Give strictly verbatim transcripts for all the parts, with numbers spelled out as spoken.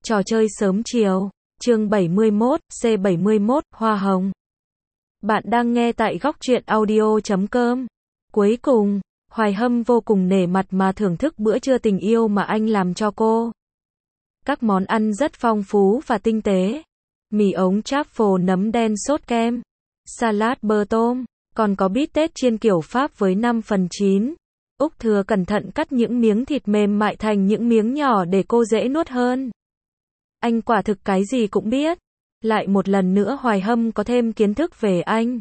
Trò chơi sớm chiều. Chương bảy mươi mốt, C bảy mươi mốt, Hoa hồng. Bạn đang nghe tại góc truyện audio chấm com. Cuối cùng, Hoài Hâm vô cùng nể mặt mà thưởng thức bữa trưa tình yêu mà anh làm cho cô. Các món ăn rất phong phú và tinh tế. Mì ống truffle nấm đen sốt kem, salad bơ tôm, còn có bít tết chiên kiểu Pháp với năm phần chín. Úc Thừa cẩn thận cắt những miếng thịt mềm mại thành những miếng nhỏ để cô dễ nuốt hơn. Anh quả thực cái gì cũng biết. Lại một lần nữa Hoài Hâm có thêm kiến thức về anh.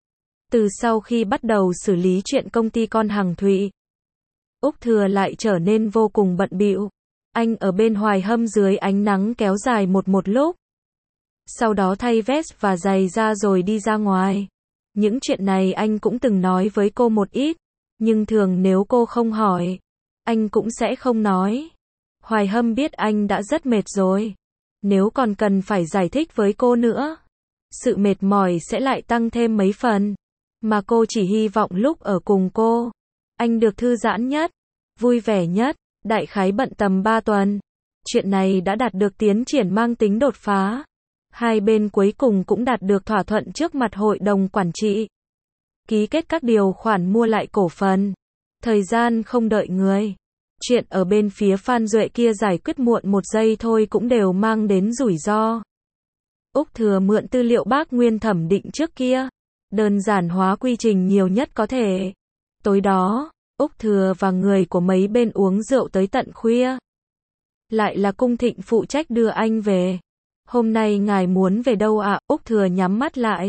Từ sau khi bắt đầu xử lý chuyện công ty con Hằng Thụy, Úc Thừa lại trở nên vô cùng bận bịu. Anh ở bên Hoài Hâm dưới ánh nắng kéo dài một một lúc. Sau đó thay vest và giày ra rồi đi ra ngoài. Những chuyện này anh cũng từng nói với cô một ít, nhưng thường nếu cô không hỏi, anh cũng sẽ không nói. Hoài Hâm biết anh đã rất mệt rồi. Nếu còn cần phải giải thích với cô nữa, sự mệt mỏi sẽ lại tăng thêm mấy phần. Mà cô chỉ hy vọng lúc ở cùng cô, anh được thư giãn nhất, vui vẻ nhất. Đại khái bận tầm ba tuần. Chuyện này đã đạt được tiến triển mang tính đột phá. Hai bên cuối cùng cũng đạt được thỏa thuận trước mặt hội đồng quản trị. Ký kết các điều khoản mua lại cổ phần. Thời gian không đợi người. Chuyện ở bên phía Phan Duệ kia giải quyết muộn một giây thôi cũng đều mang đến rủi ro. Úc Thừa mượn tư liệu bác Nguyên thẩm định trước kia. Đơn giản hóa quy trình nhiều nhất có thể. Tối đó, Úc Thừa và người của mấy bên uống rượu tới tận khuya. Lại là Cung Thịnh phụ trách đưa anh về. Hôm nay ngài muốn về đâu ạ? Úc Thừa nhắm mắt lại,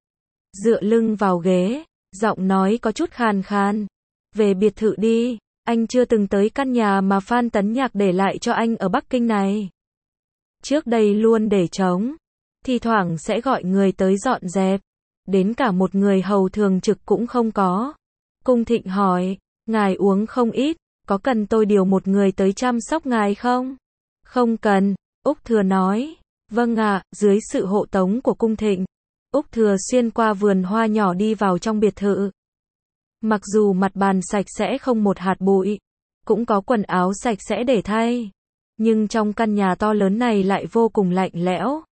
dựa lưng vào ghế, giọng nói có chút khàn khàn. Về biệt thự đi, anh chưa từng tới căn nhà mà Phan Tấn Nhạc để lại cho anh ở Bắc Kinh này. Trước đây luôn để trống, thi thoảng sẽ gọi người tới dọn dẹp, đến cả một người hầu thường trực cũng không có. Cung Thịnh hỏi, ngài uống không ít, có cần tôi điều một người tới chăm sóc ngài không? Không cần, Úc Thừa nói. Vâng ạ, dưới sự hộ tống của Cung Thịnh, Úc Thừa xuyên qua vườn hoa nhỏ đi vào trong biệt thự. Mặc dù mặt bàn sạch sẽ không một hạt bụi, cũng có quần áo sạch sẽ để thay, nhưng trong căn nhà to lớn này lại vô cùng lạnh lẽo.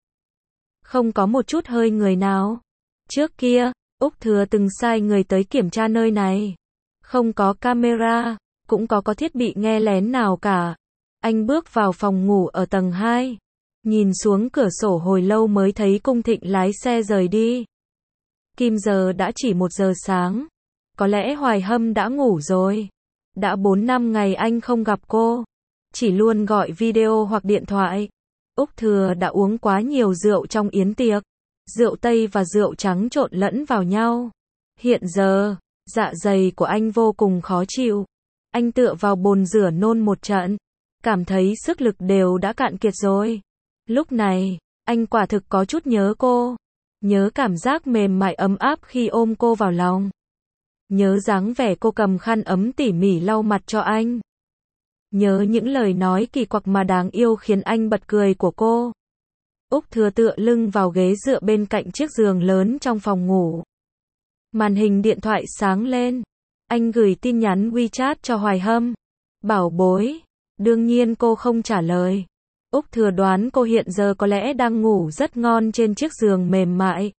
Không có một chút hơi người nào. Trước kia, Úc Thừa từng sai người tới kiểm tra nơi này. Không có camera, cũng có có thiết bị nghe lén nào cả. Anh bước vào phòng ngủ ở tầng hai. Nhìn xuống cửa sổ hồi lâu mới thấy Cung Thịnh lái xe rời đi. Kim giờ đã chỉ một giờ sáng. Có lẽ Hoài Hâm đã ngủ rồi. Đã bốn năm ngày anh không gặp cô. Chỉ luôn gọi video hoặc điện thoại. Úc Thừa đã uống quá nhiều rượu trong yến tiệc. Rượu Tây và rượu trắng trộn lẫn vào nhau. Hiện giờ, dạ dày của anh vô cùng khó chịu. Anh tựa vào bồn rửa nôn một trận. Cảm thấy sức lực đều đã cạn kiệt rồi. Lúc này, anh quả thực có chút nhớ cô. Nhớ cảm giác mềm mại ấm áp khi ôm cô vào lòng. Nhớ dáng vẻ cô cầm khăn ấm tỉ mỉ lau mặt cho anh. Nhớ những lời nói kỳ quặc mà đáng yêu khiến anh bật cười của cô. Úc Thừa tựa lưng vào ghế dựa bên cạnh chiếc giường lớn trong phòng ngủ. Màn hình điện thoại sáng lên. Anh gửi tin nhắn WeChat cho Hoài Hâm. Bảo bối. Đương nhiên cô không trả lời. Úc Thừa đoán cô hiện giờ có lẽ đang ngủ rất ngon trên chiếc giường mềm mại.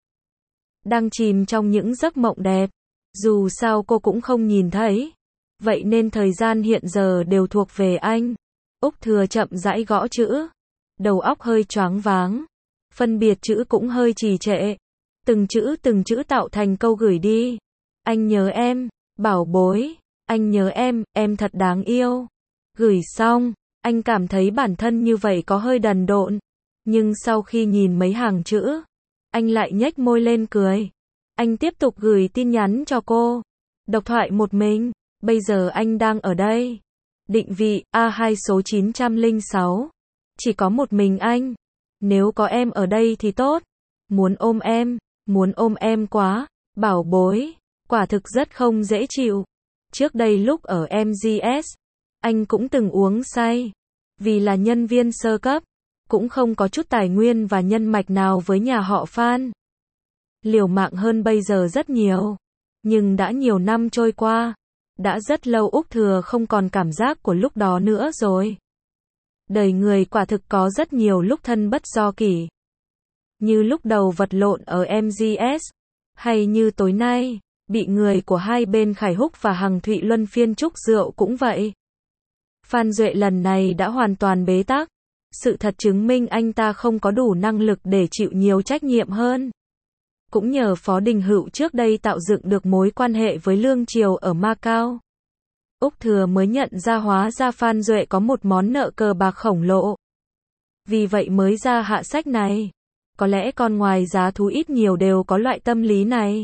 Đang chìm trong những giấc mộng đẹp. Dù sao cô cũng không nhìn thấy. Vậy nên thời gian hiện giờ đều thuộc về anh. Úc Thừa chậm rãi gõ chữ. Đầu óc hơi choáng váng. Phân biệt chữ cũng hơi trì trệ. Từng chữ từng chữ tạo thành câu gửi đi. Anh nhớ em, bảo bối. Anh nhớ em, em thật đáng yêu. Gửi xong. Anh cảm thấy bản thân như vậy có hơi đần độn. Nhưng sau khi nhìn mấy hàng chữ, anh lại nhếch môi lên cười. Anh tiếp tục gửi tin nhắn cho cô. Độc thoại một mình. Bây giờ anh đang ở đây. Định vị A hai số chín trăm lẻ sáu. Chỉ có một mình anh. Nếu có em ở đây thì tốt. Muốn ôm em. Muốn ôm em quá. Bảo bối. Quả thực rất không dễ chịu. Trước đây lúc ở em giê ét, anh cũng từng uống say. Vì là nhân viên sơ cấp, cũng không có chút tài nguyên và nhân mạch nào với nhà họ Phan. Liều mạng hơn bây giờ rất nhiều. Nhưng đã nhiều năm trôi qua. Đã rất lâu Úc Thừa không còn cảm giác của lúc đó nữa rồi. Đời người quả thực có rất nhiều lúc thân bất do kỷ. Như lúc đầu vật lộn ở em giê ét, hay như tối nay, bị người của hai bên Khải Húc và Hằng Thụy luân phiên chúc rượu cũng vậy. Phan Duệ lần này đã hoàn toàn bế tắc. Sự thật chứng minh anh ta không có đủ năng lực để chịu nhiều trách nhiệm hơn. Cũng nhờ Phó Đình Hựu trước đây tạo dựng được mối quan hệ với Lương Triều ở Macau, Úc Thừa mới nhận ra hóa ra Phan Duệ có một món nợ cờ bạc khổng lồ. Vì vậy mới ra hạ sách này. Có lẽ con ngoài giá thú ít nhiều đều có loại tâm lý này.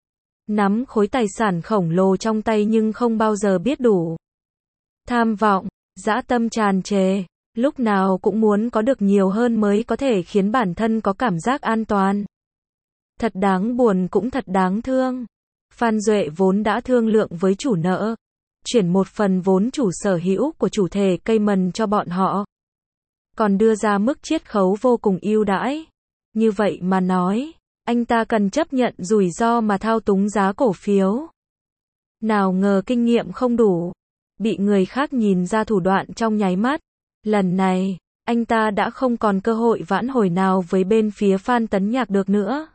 Nắm khối tài sản khổng lồ trong tay nhưng không bao giờ biết đủ. Tham vọng, dã tâm tràn trề, lúc nào cũng muốn có được nhiều hơn mới có thể khiến bản thân có cảm giác an toàn. Thật đáng buồn cũng thật đáng thương. Phan Duệ vốn đã thương lượng với chủ nợ, chuyển một phần vốn chủ sở hữu của chủ thể Cayman cho bọn họ. Còn đưa ra mức chiết khấu vô cùng ưu đãi. Như vậy mà nói, anh ta cần chấp nhận rủi ro mà thao túng giá cổ phiếu. Nào ngờ kinh nghiệm không đủ, bị người khác nhìn ra thủ đoạn trong nháy mắt. Lần này, anh ta đã không còn cơ hội vãn hồi nào với bên phía Phan Tấn Nhạc được nữa.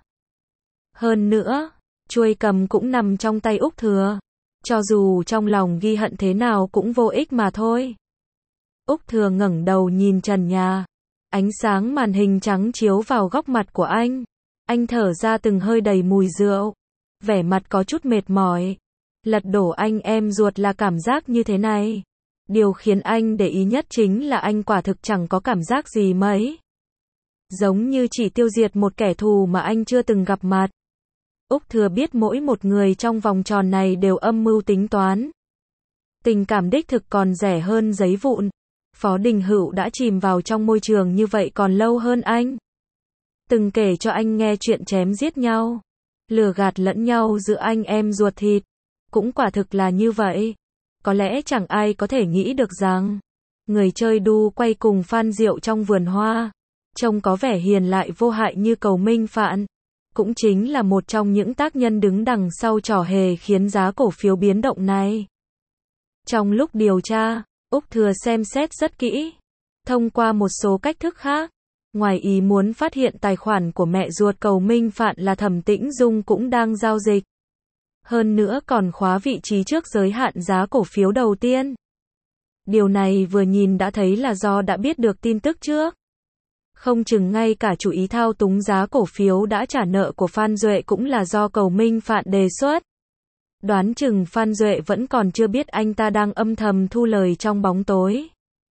Hơn nữa, chuôi cầm cũng nằm trong tay Úc Thừa. Cho dù trong lòng ghi hận thế nào cũng vô ích mà thôi. Úc Thừa ngẩng đầu nhìn trần nhà. Ánh sáng màn hình trắng chiếu vào góc mặt của anh. Anh thở ra từng hơi đầy mùi rượu. Vẻ mặt có chút mệt mỏi. Lật đổ anh em ruột là cảm giác như thế này. Điều khiến anh để ý nhất chính là anh quả thực chẳng có cảm giác gì mấy. Giống như chỉ tiêu diệt một kẻ thù mà anh chưa từng gặp mặt. Úc Thừa biết mỗi một người trong vòng tròn này đều âm mưu tính toán. Tình cảm đích thực còn rẻ hơn giấy vụn. Phó Đình Hựu đã chìm vào trong môi trường như vậy còn lâu hơn anh. Từng kể cho anh nghe chuyện chém giết nhau, lừa gạt lẫn nhau giữa anh em ruột thịt. Cũng quả thực là như vậy. Có lẽ chẳng ai có thể nghĩ được rằng, người chơi đu quay cùng Phan Diệu trong vườn hoa, trông có vẻ hiền lại vô hại như Cầu Minh Phạn, cũng chính là một trong những tác nhân đứng đằng sau trò hề khiến giá cổ phiếu biến động này. Trong lúc điều tra, Úc Thừa xem xét rất kỹ. Thông qua một số cách thức khác, ngoài ý muốn phát hiện tài khoản của mẹ ruột Cầu Minh Phạn là Thẩm Tĩnh Dung cũng đang giao dịch. Hơn nữa còn khóa vị trí trước giới hạn giá cổ phiếu đầu tiên. Điều này vừa nhìn đã thấy là do đã biết được tin tức trước. Không chừng ngay cả chủ ý thao túng giá cổ phiếu đã trả nợ của Phan Duệ cũng là do Cầu Minh Phạn đề xuất. Đoán chừng Phan Duệ vẫn còn chưa biết anh ta đang âm thầm thu lời trong bóng tối.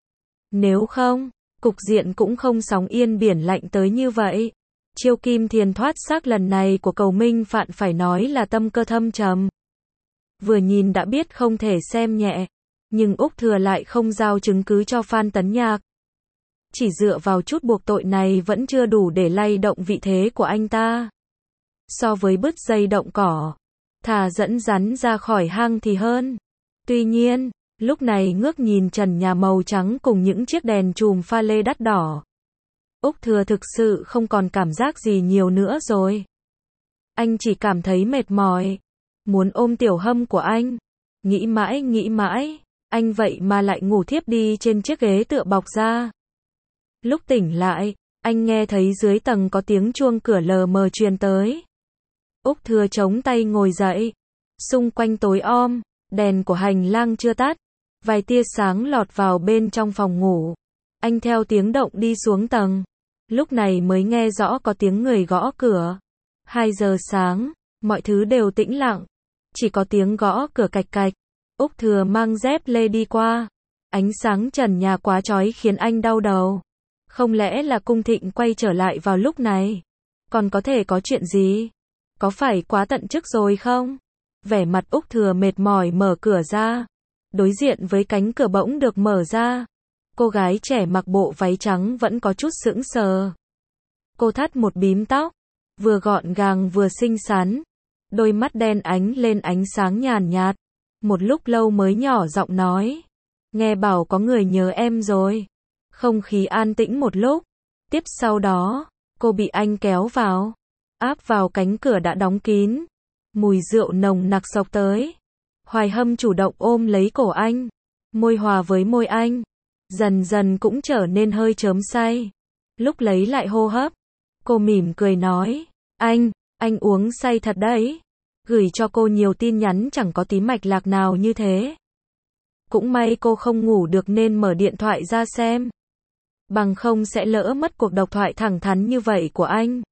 Nếu không, cục diện cũng không sóng yên biển lạnh tới như vậy. Chiêu kim thiền thoát xác lần này của Cầu Minh Phạn phải nói là tâm cơ thâm trầm. Vừa nhìn đã biết không thể xem nhẹ. Nhưng Úc Thừa lại không giao chứng cứ cho Phan Tấn Nhạc. Chỉ dựa vào chút buộc tội này vẫn chưa đủ để lay động vị thế của anh ta. So với bứt dây động cỏ, thà dẫn rắn ra khỏi hang thì hơn. Tuy nhiên, lúc này ngước nhìn trần nhà màu trắng cùng những chiếc đèn chùm pha lê đắt đỏ, Úc Thừa thực sự không còn cảm giác gì nhiều nữa rồi. Anh chỉ cảm thấy mệt mỏi, muốn ôm Tiểu Hâm của anh. Nghĩ mãi nghĩ mãi, anh vậy mà lại ngủ thiếp đi trên chiếc ghế tựa bọc da. Lúc tỉnh lại, anh nghe thấy dưới tầng có tiếng chuông cửa lờ mờ truyền tới. Úc Thừa chống tay ngồi dậy. Xung quanh tối om, đèn của hành lang chưa tắt. Vài tia sáng lọt vào bên trong phòng ngủ. Anh theo tiếng động đi xuống tầng. Lúc này mới nghe rõ có tiếng người gõ cửa. Hai giờ sáng, mọi thứ đều tĩnh lặng. Chỉ có tiếng gõ cửa cạch cạch. Úc Thừa mang dép lê đi qua. Ánh sáng trần nhà quá chói khiến anh đau đầu. Không lẽ là Cung Thịnh quay trở lại vào lúc này? Còn có thể có chuyện gì? Có phải quá tận chức rồi không? Vẻ mặt Úc Thừa mệt mỏi mở cửa ra. Đối diện với cánh cửa bỗng được mở ra. Cô gái trẻ mặc bộ váy trắng vẫn có chút sững sờ. Cô thắt một bím tóc, vừa gọn gàng vừa xinh xắn. Đôi mắt đen ánh lên ánh sáng nhàn nhạt. Một lúc lâu mới nhỏ giọng nói. Nghe bảo có người nhớ em rồi. Không khí an tĩnh một lúc. Tiếp sau đó, cô bị anh kéo vào. Áp vào cánh cửa đã đóng kín. Mùi rượu nồng nặc xộc tới. Hoài Hâm chủ động ôm lấy cổ anh. Môi hòa với môi anh. dần dần cũng trở nên hơi chớm say. Lúc lấy lại hô hấp, cô mỉm cười nói, anh, anh uống say thật đấy. Gửi cho cô nhiều tin nhắn chẳng có tí mạch lạc nào như thế. Cũng may cô không ngủ được nên mở điện thoại ra xem. Bằng không sẽ lỡ mất cuộc độc thoại thẳng thắn như vậy của anh.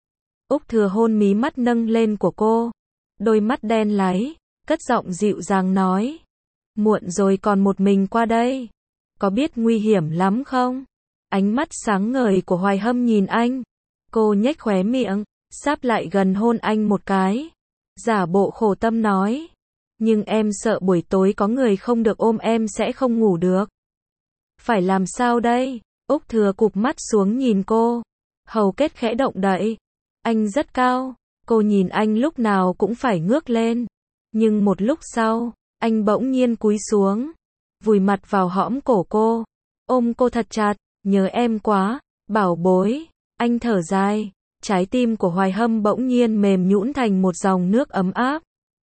Úc Thừa hôn mí mắt nâng lên của cô. Đôi mắt đen láy, cất giọng dịu dàng nói. Muộn rồi còn một mình qua đây. Có biết nguy hiểm lắm không? Ánh mắt sáng ngời của Hoài Hâm nhìn anh. Cô nhếch khóe miệng, sáp lại gần hôn anh một cái. Giả bộ khổ tâm nói. Nhưng em sợ buổi tối có người không được ôm em sẽ không ngủ được. Phải làm sao đây? Úc Thừa cụp mắt xuống nhìn cô. Hầu kết khẽ động đậy. Anh rất cao. Cô nhìn anh lúc nào cũng phải ngước lên. Nhưng một lúc sau, anh bỗng nhiên cúi xuống. Vùi mặt vào hõm cổ cô. Ôm cô thật chặt. Nhớ em quá, bảo bối. Anh thở dài. Trái tim của Hoài Hâm bỗng nhiên mềm nhũn thành một dòng nước ấm áp.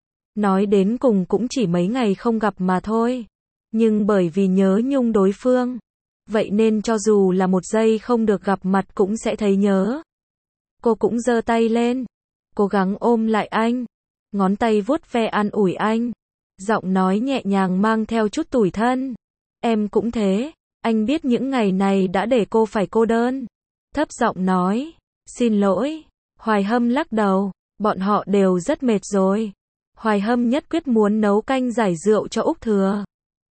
Nói đến cùng cũng chỉ mấy ngày không gặp mà thôi. Nhưng bởi vì nhớ nhung đối phương. Vậy nên cho dù là một giây không được gặp mặt cũng sẽ thấy nhớ. Cô cũng giơ tay lên. Cố gắng ôm lại anh. Ngón tay vuốt ve an ủi anh. Giọng nói nhẹ nhàng mang theo chút tủi thân. Em cũng thế. Anh biết những ngày này đã để cô phải cô đơn. Thấp giọng nói. Xin lỗi. Hoài Hâm lắc đầu. Bọn họ đều rất mệt rồi. Hoài Hâm nhất quyết muốn nấu canh giải rượu cho Úc Thừa.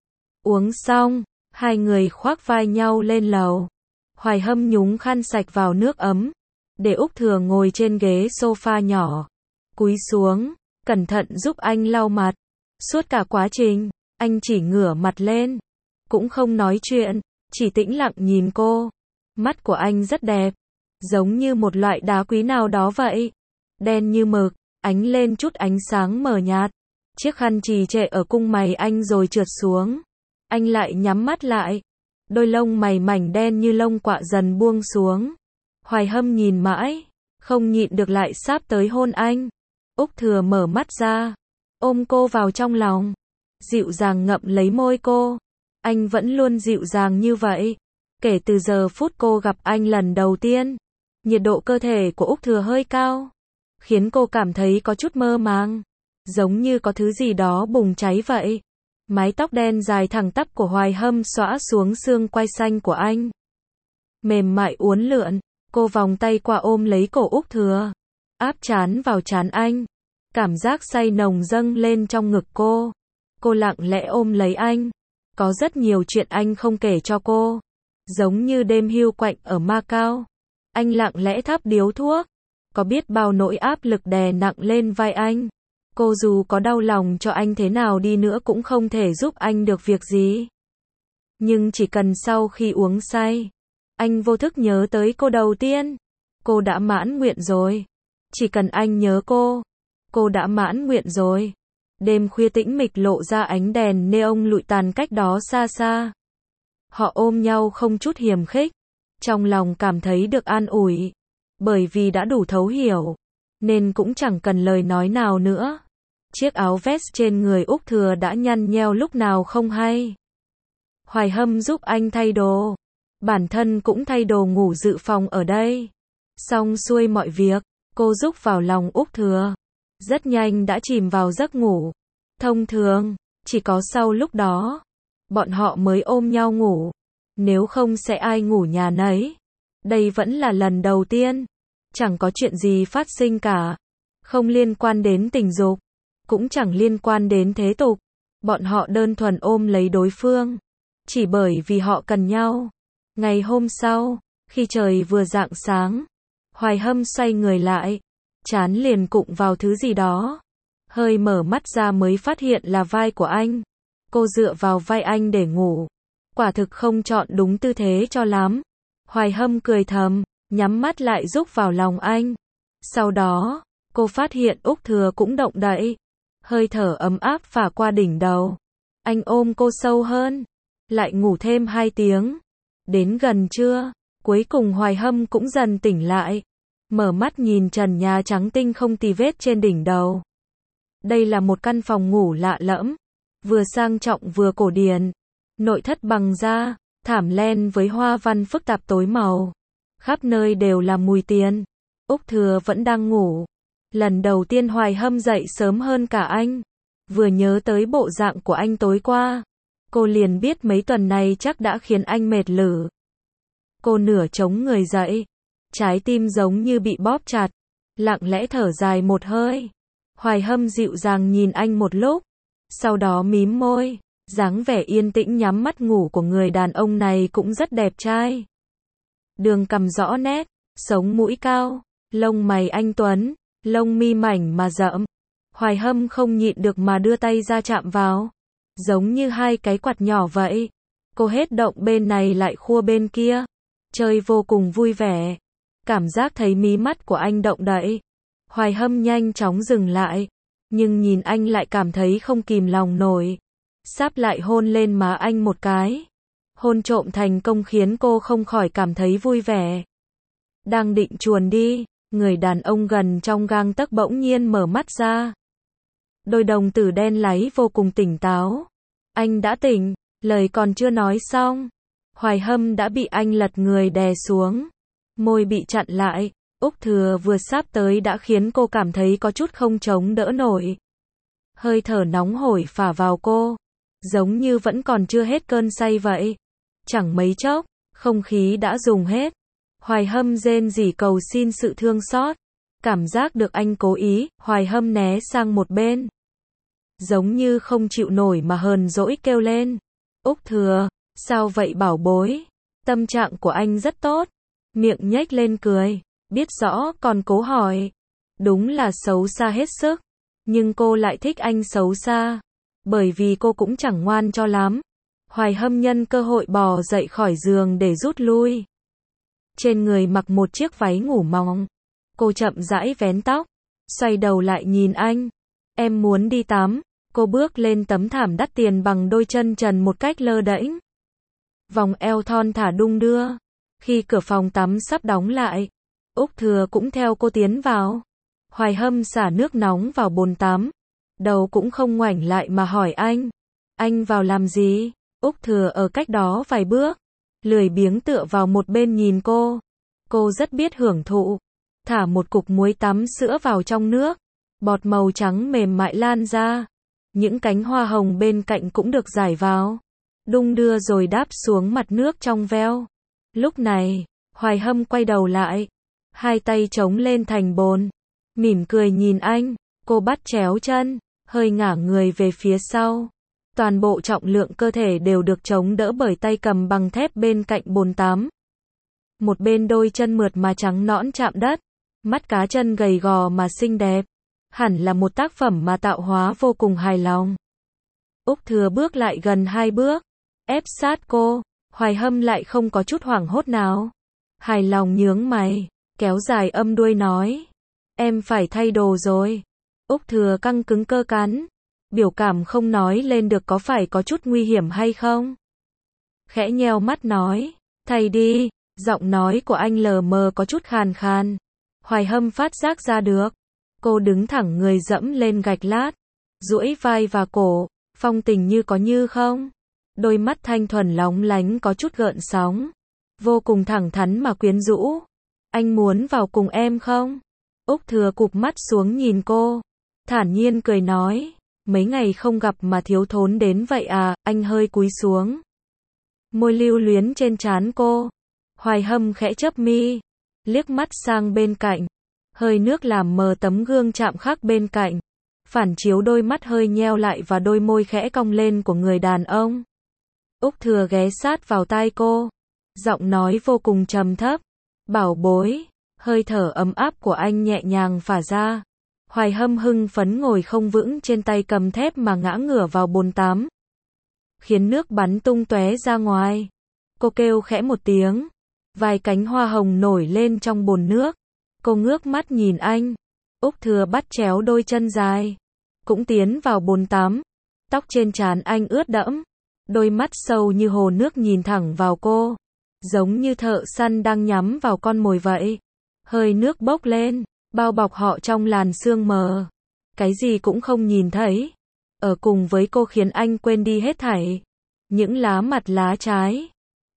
Uống xong, hai người khoác vai nhau lên lầu. Hoài Hâm nhúng khăn sạch vào nước ấm. Để Úc Thừa ngồi trên ghế sofa nhỏ. Cúi xuống, cẩn thận giúp anh lau mặt. Suốt cả quá trình, anh chỉ ngửa mặt lên. Cũng không nói chuyện, chỉ tĩnh lặng nhìn cô. Mắt của anh rất đẹp. Giống như một loại đá quý nào đó vậy. Đen như mực, ánh lên chút ánh sáng mờ nhạt. Chiếc khăn trì trệ ở cung mày anh rồi trượt xuống. Anh lại nhắm mắt lại. Đôi lông mày mảnh đen như lông quạ dần buông xuống. Hoài Hâm nhìn mãi, không nhịn được lại sáp tới hôn anh. Úc Thừa mở mắt ra, ôm cô vào trong lòng. Dịu dàng ngậm lấy môi cô. Anh vẫn luôn dịu dàng như vậy. Kể từ giờ phút cô gặp anh lần đầu tiên, nhiệt độ cơ thể của Úc Thừa hơi cao, khiến cô cảm thấy có chút mơ màng, giống như có thứ gì đó bùng cháy vậy. Mái tóc đen dài thẳng tắp của Hoài Hâm xõa xuống xương quai xanh của anh. Mềm mại uốn lượn, cô vòng tay qua ôm lấy cổ Úc Thừa, áp trán vào trán anh. Cảm giác say nồng dâng lên trong ngực cô. Cô lặng lẽ ôm lấy anh. Có rất nhiều chuyện anh không kể cho cô. Giống như đêm hưu quạnh ở Macau. Anh lặng lẽ thắp điếu thuốc. Có biết bao nỗi áp lực đè nặng lên vai anh. Cô dù có đau lòng cho anh thế nào đi nữa cũng không thể giúp anh được việc gì. Nhưng chỉ cần sau khi uống say, anh vô thức nhớ tới cô đầu tiên. Cô đã mãn nguyện rồi. Chỉ cần anh nhớ cô, cô đã mãn nguyện rồi. Đêm khuya tĩnh mịch lộ ra ánh đèn neon lụi tàn cách đó xa xa. Họ ôm nhau không chút hiềm khích. Trong lòng cảm thấy được an ủi. Bởi vì đã đủ thấu hiểu. Nên cũng chẳng cần lời nói nào nữa. Chiếc áo vest trên người Úc Thừa đã nhăn nheo lúc nào không hay. Hoài Hâm giúp anh thay đồ. Bản thân cũng thay đồ ngủ dự phòng ở đây. Xong xuôi mọi việc, cô rúc vào lòng Úc Thừa. Rất nhanh đã chìm vào giấc ngủ. Thông thường, chỉ có sau lúc đó, bọn họ mới ôm nhau ngủ. Nếu không sẽ ai ngủ nhà nấy. Đây vẫn là lần đầu tiên. Chẳng có chuyện gì phát sinh cả. Không liên quan đến tình dục. Cũng chẳng liên quan đến thế tục. Bọn họ đơn thuần ôm lấy đối phương. Chỉ bởi vì họ cần nhau. Ngày hôm sau, khi trời vừa rạng sáng, Hoài Hâm xoay người lại. Chán liền cụng vào thứ gì đó. Hơi mở mắt ra mới phát hiện là vai của anh. Cô dựa vào vai anh để ngủ. Quả thực không chọn đúng tư thế cho lắm. Hoài Hâm cười thầm, nhắm mắt lại rúc vào lòng anh. Sau đó, cô phát hiện Úc Thừa cũng động đậy. Hơi thở ấm áp phả qua đỉnh đầu. Anh ôm cô sâu hơn. Lại ngủ thêm hai tiếng. Đến gần trưa, cuối cùng Hoài Hâm cũng dần tỉnh lại. Mở mắt nhìn trần nhà trắng tinh không tì vết trên đỉnh đầu. Đây là một căn phòng ngủ lạ lẫm. Vừa sang trọng vừa cổ điển. Nội thất bằng da, thảm len với hoa văn phức tạp tối màu. Khắp nơi đều là mùi tiền. Úc Thừa vẫn đang ngủ. Lần đầu tiên Hoài Hâm dậy sớm hơn cả anh. Vừa nhớ tới bộ dạng của anh tối qua, cô liền biết mấy tuần này chắc đã khiến anh mệt lử. Cô nửa chống người dậy, trái tim giống như bị bóp chặt, lặng lẽ thở dài một hơi. Hoài Hâm dịu dàng nhìn anh một lúc, sau đó mím môi, dáng vẻ yên tĩnh nhắm mắt ngủ của người đàn ông này cũng rất đẹp trai. Đường cằm rõ nét, sống mũi cao, lông mày anh tuấn, lông mi mảnh mà rậm. Hoài Hâm không nhịn được mà đưa tay ra chạm vào, giống như hai cái quạt nhỏ vậy. Cô hết động bên này lại khua bên kia, chơi vô cùng vui vẻ. Cảm giác thấy mí mắt của anh động đậy, Hoài Hâm nhanh chóng dừng lại, nhưng nhìn anh lại cảm thấy không kìm lòng nổi. Sáp lại hôn lên má anh một cái. Hôn trộm thành công khiến cô không khỏi cảm thấy vui vẻ. Đang định chuồn đi, người đàn ông gần trong gang tấc bỗng nhiên mở mắt ra. Đôi đồng tử đen láy vô cùng tỉnh táo. Anh đã tỉnh, lời còn chưa nói xong, Hoài Hâm đã bị anh lật người đè xuống. Môi bị chặn lại, Úc Thừa vừa sáp tới đã khiến cô cảm thấy có chút không chống đỡ nổi. Hơi thở nóng hổi phả vào cô, giống như vẫn còn chưa hết cơn say vậy. Chẳng mấy chốc, không khí đã dùng hết. Hoài Hâm rên rỉ cầu xin sự thương xót. Cảm giác được anh cố ý, Hoài Hâm né sang một bên. Giống như không chịu nổi mà hờn dỗi kêu lên. Úc Thừa, sao vậy bảo bối? Tâm trạng của anh rất tốt. Miệng nhếch lên cười, biết rõ còn cố hỏi. Đúng là xấu xa hết sức. Nhưng cô lại thích anh xấu xa. Bởi vì cô cũng chẳng ngoan cho lắm. Hoài Hâm nhân cơ hội bò dậy khỏi giường để rút lui. Trên người mặc một chiếc váy ngủ mỏng. Cô chậm rãi vén tóc, xoay đầu lại nhìn anh. Em muốn đi tắm. Cô bước lên tấm thảm đắt tiền bằng đôi chân trần một cách lơ đễnh. Vòng eo thon thả đung đưa. Khi cửa phòng tắm sắp đóng lại, Úc Thừa cũng theo cô tiến vào. Hoài Hâm xả nước nóng vào bồn tắm. Đầu cũng không ngoảnh lại mà hỏi anh. Anh vào làm gì? Úc Thừa ở cách đó vài bước, lười biếng tựa vào một bên nhìn cô. Cô rất biết hưởng thụ. Thả một cục muối tắm sữa vào trong nước. Bọt màu trắng mềm mại lan ra. Những cánh hoa hồng bên cạnh cũng được rải vào. Đung đưa rồi đáp xuống mặt nước trong veo. Lúc này, Hoài Hâm quay đầu lại. Hai tay chống lên thành bồn. Mỉm cười nhìn anh. Cô bắt chéo chân, hơi ngả người về phía sau. Toàn bộ trọng lượng cơ thể đều được chống đỡ bởi tay cầm bằng thép bên cạnh bồn tắm. Một bên đôi chân mượt mà trắng nõn chạm đất. Mắt cá chân gầy gò mà xinh đẹp. Hẳn là một tác phẩm mà tạo hóa vô cùng hài lòng. Úc Thừa bước lại gần hai bước, ép sát cô. Hoài Hâm lại không có chút hoảng hốt nào. Hài lòng nhướng mày, kéo dài âm đuôi nói. Em phải thay đồ rồi. Úc Thừa căng cứng cơ cắn. Biểu cảm không nói lên được có phải có chút nguy hiểm hay không. Khẽ nheo mắt nói. Thay đi. Giọng nói của anh lờ mờ có chút khàn khàn. Hoài Hâm phát giác ra được. Cô đứng thẳng người dẫm lên gạch lát. Duỗi vai và cổ. Phong tình như có như không. Đôi mắt thanh thuần lóng lánh có chút gợn sóng. Vô cùng thẳng thắn mà quyến rũ. Anh muốn vào cùng em không? Úc Thừa cụp mắt xuống nhìn cô. Thản nhiên cười nói. Mấy ngày không gặp mà thiếu thốn đến vậy à? Anh hơi cúi xuống. Môi lưu luyến trên trán cô. Hoài Hâm khẽ chớp mi. Liếc mắt sang bên cạnh. Hơi nước làm mờ tấm gương chạm khắc bên cạnh. Phản chiếu đôi mắt hơi nheo lại và đôi môi khẽ cong lên của người đàn ông. Úc Thừa ghé sát vào tai cô. Giọng nói vô cùng trầm thấp. Bảo bối. Hơi thở ấm áp của anh nhẹ nhàng phả ra. Hoài Hâm hưng phấn ngồi không vững trên tay cầm thép mà ngã ngửa vào bồn tắm. Khiến nước bắn tung tóe ra ngoài. Cô kêu khẽ một tiếng. Vài cánh hoa hồng nổi lên trong bồn nước. Cô ngước mắt nhìn anh. Úc Thừa bắt chéo đôi chân dài. Cũng tiến vào bồn tắm. Tóc trên trán anh ướt đẫm. Đôi mắt sâu như hồ nước nhìn thẳng vào cô. Giống như thợ săn đang nhắm vào con mồi vậy. Hơi nước bốc lên. Bao bọc họ trong làn sương mờ. Cái gì cũng không nhìn thấy. Ở cùng với cô khiến anh quên đi hết thảy. Những lá mặt lá trái.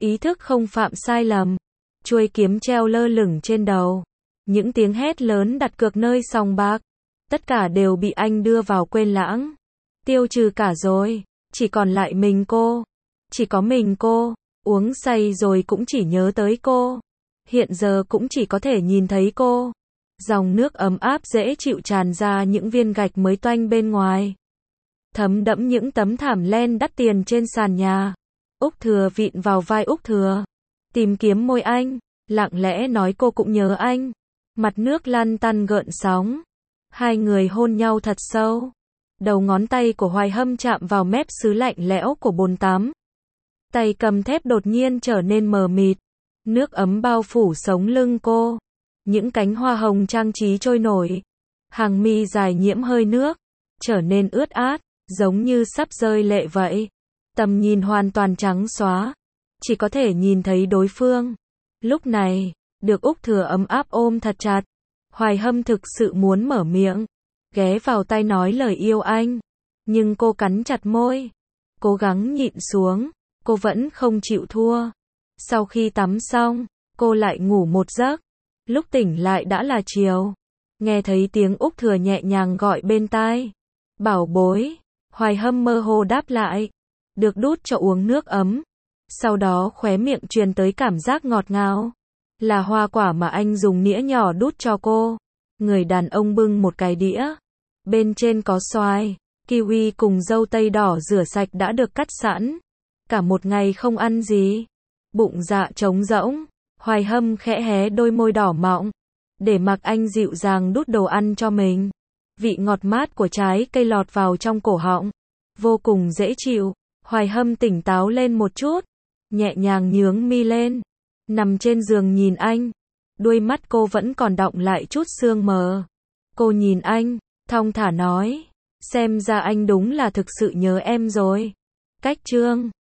ý thức không phạm sai lầm. Chuôi kiếm treo lơ lửng trên đầu. Những tiếng hét lớn đặt cược nơi sòng bạc. Tất cả đều bị anh đưa vào quên lãng. Tiêu trừ cả rồi. Chỉ còn lại mình cô. Chỉ có mình cô. Uống say rồi cũng chỉ nhớ tới cô. Hiện giờ cũng chỉ có thể nhìn thấy cô. Dòng nước ấm áp dễ chịu tràn ra những viên gạch mới toanh bên ngoài. Thấm đẫm những tấm thảm len đắt tiền trên sàn nhà. Úc Thừa vịn vào vai Úc Thừa. Tìm kiếm môi anh. Lặng lẽ nói cô cũng nhớ anh. Mặt nước lăn tăn gợn sóng. Hai người hôn nhau thật sâu. Đầu ngón tay của Hoài Hâm chạm vào mép sứ lạnh lẽo của bồn tắm. Tay cầm thép đột nhiên trở nên mờ mịt. Nước ấm bao phủ sống lưng cô. Những cánh hoa hồng trang trí trôi nổi. Hàng mi dài nhiễm hơi nước. Trở nên ướt át, giống như sắp rơi lệ vậy. Tầm nhìn hoàn toàn trắng xóa. Chỉ có thể nhìn thấy đối phương. Lúc này, được Úc Thừa ấm áp ôm thật chặt. Hoài Hâm thực sự muốn mở miệng. Ghé vào tai nói lời yêu anh. Nhưng cô cắn chặt môi. Cố gắng nhịn xuống. Cô vẫn không chịu thua. Sau khi tắm xong, cô lại ngủ một giấc. Lúc tỉnh lại đã là chiều. Nghe thấy tiếng Úc Thừa nhẹ nhàng gọi bên tai. Bảo bối. Hoài Hâm mơ hồ đáp lại. Được đút cho uống nước ấm. Sau đó khóe miệng truyền tới cảm giác ngọt ngào. Là hoa quả mà anh dùng nĩa nhỏ đút cho cô. Người đàn ông bưng một cái đĩa. Bên trên có xoài, kiwi cùng dâu tây đỏ rửa sạch đã được cắt sẵn. Cả một ngày không ăn gì. Bụng dạ trống rỗng. Hoài Hâm khẽ hé đôi môi đỏ mọng. Để mặc anh dịu dàng đút đồ ăn cho mình. Vị ngọt mát của trái cây lọt vào trong cổ họng. Vô cùng dễ chịu. Hoài Hâm tỉnh táo lên một chút. Nhẹ nhàng nhướng mi lên. Nằm trên giường nhìn anh. Đuôi mắt cô vẫn còn đọng lại chút sương mờ. Cô nhìn anh, thong thả nói. Xem ra anh đúng là thực sự nhớ em rồi. Cách chương